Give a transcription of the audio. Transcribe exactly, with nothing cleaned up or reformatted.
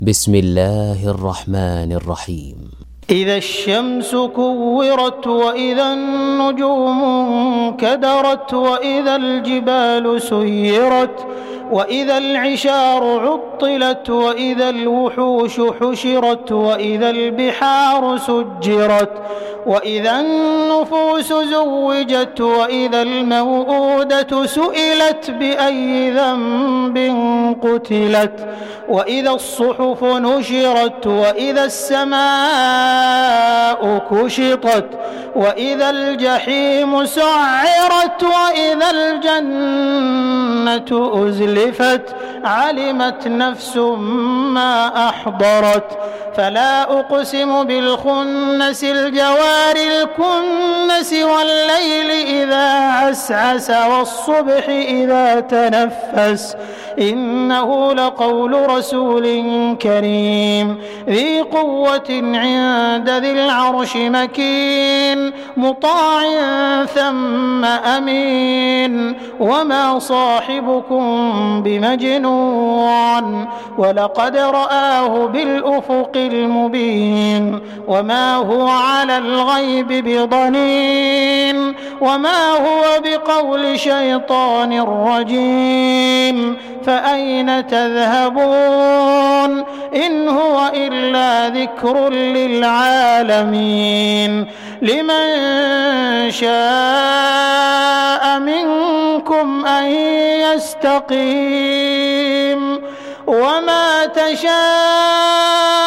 بسم الله الرحمن الرحيم. إذا الشمس كورت وإذا النجوم انكدرت وإذا الجبال سيرت وإذا العشار عطلت وإذا الوحوش حشرت وإذا البحار سجرت وإذا النفوس زوجت وإذا الموءودة سئلت بأي ذنب قتلت وإذا الصحف نشرت وإذا السماء كشطت وإذا الجحيم سعرت وإذا الجنة أزلفت علمت نفس ما أحضرت فلا أقسم بالخنس الجوار الكنس والليل إذا عسعس والصبح إذا تنفس إنه لقول رسول كريم ذي قوة عند ذي العرش مكين مطاع ثم أمين وما صاحبكم بمجنون ولقد رآه بالأفق المبين وما هو على الغيب بضنين وما هو بقول شيطان رجيم فأين تذهبون إن هو إلا ذكر للعالمين لمن شاء منكم أن يستقيم وما تشاءون